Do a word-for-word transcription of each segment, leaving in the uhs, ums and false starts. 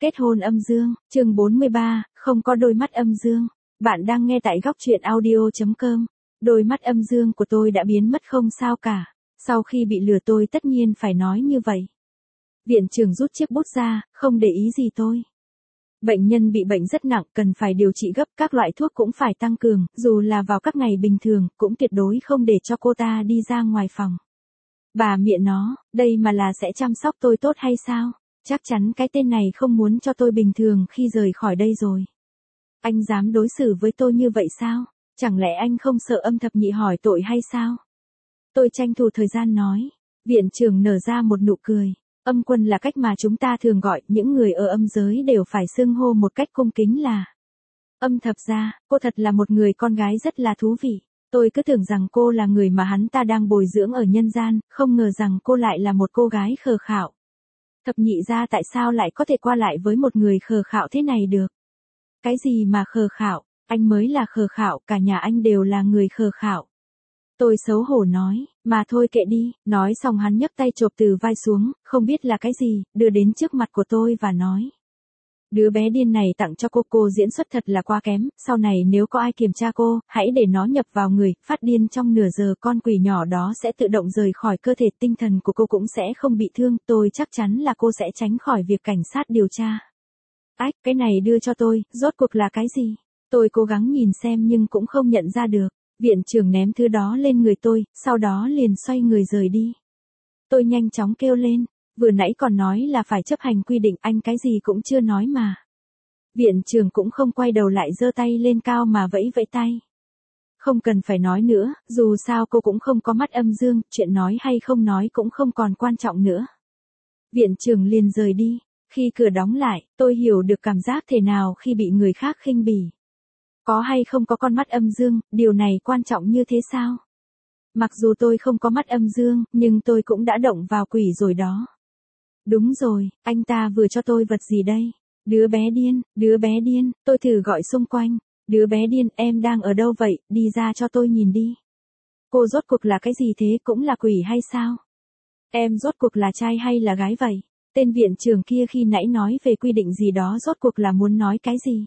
Kết hôn âm dương, chương bốn mươi ba, không có đôi mắt âm dương. Bạn đang nghe tại góc truyện audio chấm com. Đôi mắt âm dương của tôi đã biến mất không sao cả. Sau khi bị lừa tôi tất nhiên phải nói như vậy. Viện trưởng rút chiếc bút ra, không để ý gì tôi. Bệnh nhân bị bệnh rất nặng, cần phải điều trị gấp, các loại thuốc cũng phải tăng cường, dù là vào các ngày bình thường, cũng tuyệt đối không để cho cô ta đi ra ngoài phòng. Bà mẹ nó, đây mà là sẽ chăm sóc tôi tốt hay sao? Chắc chắn cái tên này không muốn cho tôi bình thường khi rời khỏi đây rồi. Anh dám đối xử với tôi như vậy sao? Chẳng lẽ anh không sợ âm thập nhị hỏi tội hay sao? Tôi tranh thủ thời gian nói. Viện trưởng nở ra một nụ cười. Âm quân là cách mà chúng ta thường gọi, những người ở âm giới đều phải xưng hô một cách cung kính là âm thập gia. Cô thật là một người con gái rất là thú vị. Tôi cứ tưởng rằng cô là người mà hắn ta đang bồi dưỡng ở nhân gian, không ngờ rằng cô lại là một cô gái khờ khạo. Thập nhị gia tại sao lại có thể qua lại với một người khờ khạo thế này được? Cái gì mà khờ khạo, anh mới là khờ khạo, cả nhà anh đều là người khờ khạo. Tôi xấu hổ nói, mà thôi kệ đi, nói xong hắn nhấc tay chộp từ vai xuống, không biết là cái gì, đưa đến trước mặt của tôi và nói. Đứa bé điên này tặng cho cô, cô diễn xuất thật là quá kém, sau này nếu có ai kiểm tra cô, hãy để nó nhập vào người, phát điên trong nửa giờ con quỷ nhỏ đó sẽ tự động rời khỏi cơ thể, tinh thần của cô cũng sẽ không bị thương, tôi chắc chắn là cô sẽ tránh khỏi việc cảnh sát điều tra. Ách, cái này đưa cho tôi, rốt cuộc là cái gì? Tôi cố gắng nhìn xem nhưng cũng không nhận ra được. Viện trưởng ném thứ đó lên người tôi, sau đó liền xoay người rời đi. Tôi nhanh chóng kêu lên. Vừa nãy còn nói là phải chấp hành quy định, anh cái gì cũng chưa nói mà. Viện trưởng cũng không quay đầu lại, giơ tay lên cao mà vẫy vẫy tay. Không cần phải nói nữa, dù sao cô cũng không có mắt âm dương, chuyện nói hay không nói cũng không còn quan trọng nữa. Viện trưởng liền rời đi. Khi cửa đóng lại, tôi hiểu được cảm giác thế nào khi bị người khác khinh bỉ. Có hay không có con mắt âm dương, điều này quan trọng như thế sao? Mặc dù tôi không có mắt âm dương, nhưng tôi cũng đã động vào quỷ rồi đó. Đúng rồi, anh ta vừa cho tôi vật gì đây? Đứa bé điên, đứa bé điên, tôi thử gọi xung quanh. Đứa bé điên, em đang ở đâu vậy, đi ra cho tôi nhìn đi. Cô rốt cuộc là cái gì thế, cũng là quỷ hay sao? Em rốt cuộc là trai hay là gái vậy? Tên viện trưởng kia khi nãy nói về quy định gì đó rốt cuộc là muốn nói cái gì?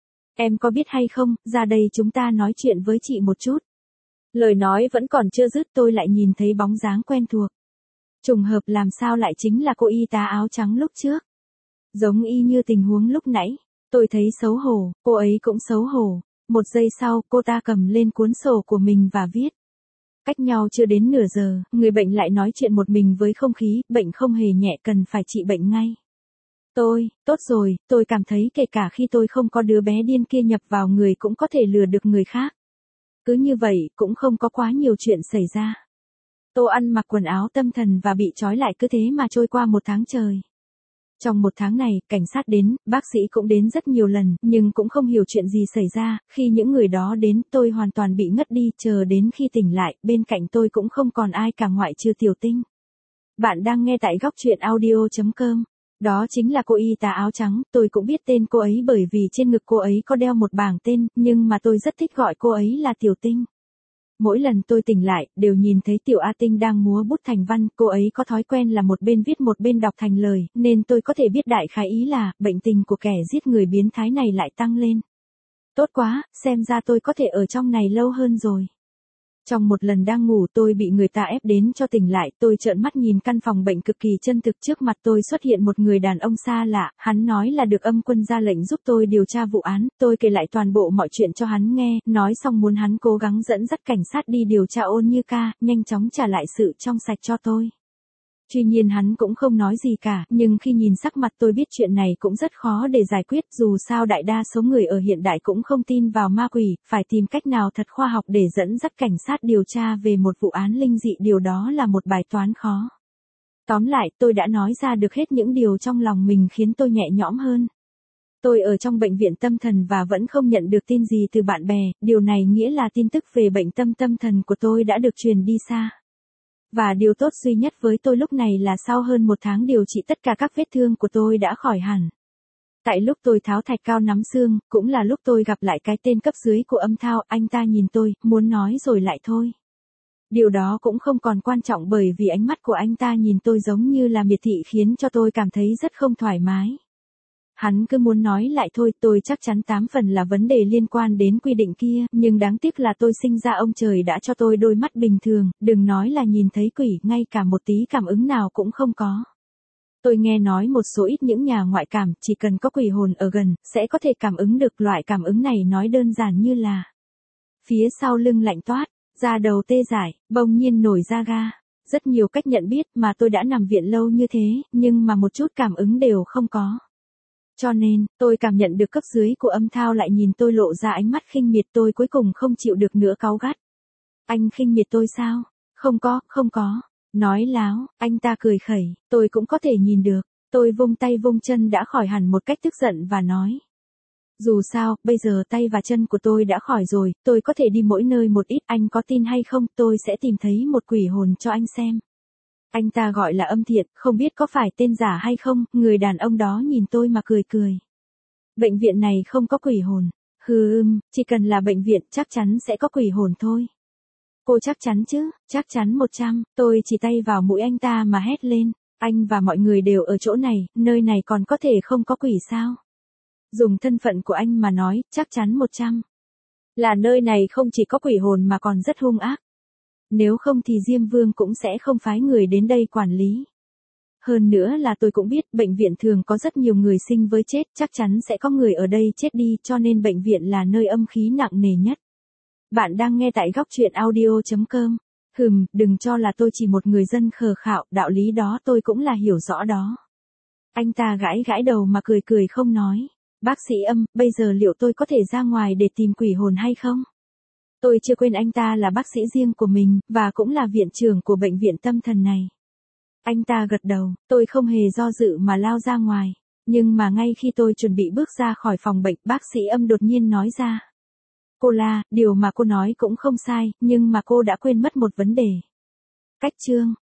Em có biết hay không, ra đây chúng ta nói chuyện với chị một chút. Lời nói vẫn còn chưa dứt tôi lại nhìn thấy bóng dáng quen thuộc. Trùng hợp làm sao lại chính là cô y tá áo trắng lúc trước. Giống y như tình huống lúc nãy. Tôi thấy xấu hổ, cô ấy cũng xấu hổ. Một giây sau, cô ta cầm lên cuốn sổ của mình và viết. Cách nhau chưa đến nửa giờ, người bệnh lại nói chuyện một mình với không khí, bệnh không hề nhẹ, cần phải trị bệnh ngay. Tôi, tốt rồi, tôi cảm thấy kể cả khi tôi không có đứa bé điên kia nhập vào người cũng có thể lừa được người khác. Cứ như vậy, cũng không có quá nhiều chuyện xảy ra. Tôi ăn mặc quần áo tâm thần và bị trói lại cứ thế mà trôi qua một tháng trời. Trong một tháng này, cảnh sát đến, bác sĩ cũng đến rất nhiều lần, nhưng cũng không hiểu chuyện gì xảy ra. Khi những người đó đến, tôi hoàn toàn bị ngất đi, chờ đến khi tỉnh lại, bên cạnh tôi cũng không còn ai cả ngoại trừ Tiểu Tinh. Bạn đang nghe tại góc truyện audio chấm com. Đó chính là cô y tá áo trắng, tôi cũng biết tên cô ấy bởi vì trên ngực cô ấy có đeo một bảng tên, nhưng mà tôi rất thích gọi cô ấy là Tiểu Tinh. Mỗi lần tôi tỉnh lại, đều nhìn thấy Tiểu A Tinh đang múa bút thành văn, cô ấy có thói quen là một bên viết một bên đọc thành lời, nên tôi có thể biết đại khái ý là, bệnh tình của kẻ giết người biến thái này lại tăng lên. Tốt quá, xem ra tôi có thể ở trong này lâu hơn rồi. Trong một lần đang ngủ tôi bị người ta ép đến cho tỉnh lại, tôi trợn mắt nhìn căn phòng bệnh cực kỳ chân thực, trước mặt tôi xuất hiện một người đàn ông xa lạ, hắn nói là được âm quân ra lệnh giúp tôi điều tra vụ án, tôi kể lại toàn bộ mọi chuyện cho hắn nghe, nói xong muốn hắn cố gắng dẫn dắt cảnh sát đi điều tra Ôn Như Ca, nhanh chóng trả lại sự trong sạch cho tôi. Tuy nhiên hắn cũng không nói gì cả, nhưng khi nhìn sắc mặt tôi biết chuyện này cũng rất khó để giải quyết, dù sao đại đa số người ở hiện đại cũng không tin vào ma quỷ, phải tìm cách nào thật khoa học để dẫn dắt cảnh sát điều tra về một vụ án linh dị, điều đó là một bài toán khó. Tóm lại, tôi đã nói ra được hết những điều trong lòng mình khiến tôi nhẹ nhõm hơn. Tôi ở trong bệnh viện tâm thần và vẫn không nhận được tin gì từ bạn bè, điều này nghĩa là tin tức về bệnh tâm tâm thần của tôi đã được truyền đi xa. Và điều tốt duy nhất với tôi lúc này là sau hơn một tháng điều trị tất cả các vết thương của tôi đã khỏi hẳn. Tại lúc tôi tháo thạch cao nắm xương, cũng là lúc tôi gặp lại cái tên cấp dưới của Âm Thao, anh ta nhìn tôi, muốn nói rồi lại thôi. Điều đó cũng không còn quan trọng bởi vì ánh mắt của anh ta nhìn tôi giống như là miệt thị khiến cho tôi cảm thấy rất không thoải mái. Hắn cứ muốn nói lại thôi, tôi chắc chắn tám phần là vấn đề liên quan đến quy định kia, nhưng đáng tiếc là tôi sinh ra ông trời đã cho tôi đôi mắt bình thường, đừng nói là nhìn thấy quỷ, ngay cả một tí cảm ứng nào cũng không có. Tôi nghe nói một số ít những nhà ngoại cảm, chỉ cần có quỷ hồn ở gần, sẽ có thể cảm ứng được. Loại cảm ứng này nói đơn giản như là phía sau lưng lạnh toát, da đầu tê dại, bỗng nhiên nổi da ga. Rất nhiều cách nhận biết mà tôi đã nằm viện lâu như thế, nhưng mà một chút cảm ứng đều không có. Cho nên, tôi cảm nhận được cấp dưới của Âm Thao lại nhìn tôi lộ ra ánh mắt khinh miệt, tôi cuối cùng không chịu được nữa cáu gắt. Anh khinh miệt tôi sao? Không có, không có. Nói láo, anh ta cười khẩy, tôi cũng có thể nhìn được. Tôi vung tay vung chân đã khỏi hẳn một cách tức giận và nói. Dù sao, bây giờ tay và chân của tôi đã khỏi rồi, tôi có thể đi mỗi nơi một ít, anh có tin hay không, tôi sẽ tìm thấy một quỷ hồn cho anh xem. Anh ta gọi là Âm Thiện, không biết có phải tên giả hay không, người đàn ông đó nhìn tôi mà cười cười. Bệnh viện này không có quỷ hồn. Hừ ưm, chỉ cần là bệnh viện chắc chắn sẽ có quỷ hồn thôi. Cô chắc chắn chứ, chắc chắn một trăm, tôi chỉ tay vào mũi anh ta mà hét lên. Anh và mọi người đều ở chỗ này, nơi này còn có thể không có quỷ sao? Dùng thân phận của anh mà nói, chắc chắn một trăm. Là nơi này không chỉ có quỷ hồn mà còn rất hung ác. Nếu không thì Diêm Vương cũng sẽ không phái người đến đây quản lý. Hơn nữa là tôi cũng biết, bệnh viện thường có rất nhiều người sinh với chết, chắc chắn sẽ có người ở đây chết đi, cho nên bệnh viện là nơi âm khí nặng nề nhất. Bạn đang nghe tại góc truyện audio chấm com. Hừm, đừng cho là tôi chỉ một người dân khờ khạo, đạo lý đó tôi cũng là hiểu rõ đó. Anh ta gãi gãi đầu mà cười cười không nói. Bác sĩ Âm, bây giờ liệu tôi có thể ra ngoài để tìm quỷ hồn hay không? Tôi chưa quên anh ta là bác sĩ riêng của mình, và cũng là viện trưởng của bệnh viện tâm thần này. Anh ta gật đầu, tôi không hề do dự mà lao ra ngoài. Nhưng mà ngay khi tôi chuẩn bị bước ra khỏi phòng bệnh, bác sĩ Âm đột nhiên nói ra. Cô La, điều mà cô nói cũng không sai, nhưng mà cô đã quên mất một vấn đề. Cách chương.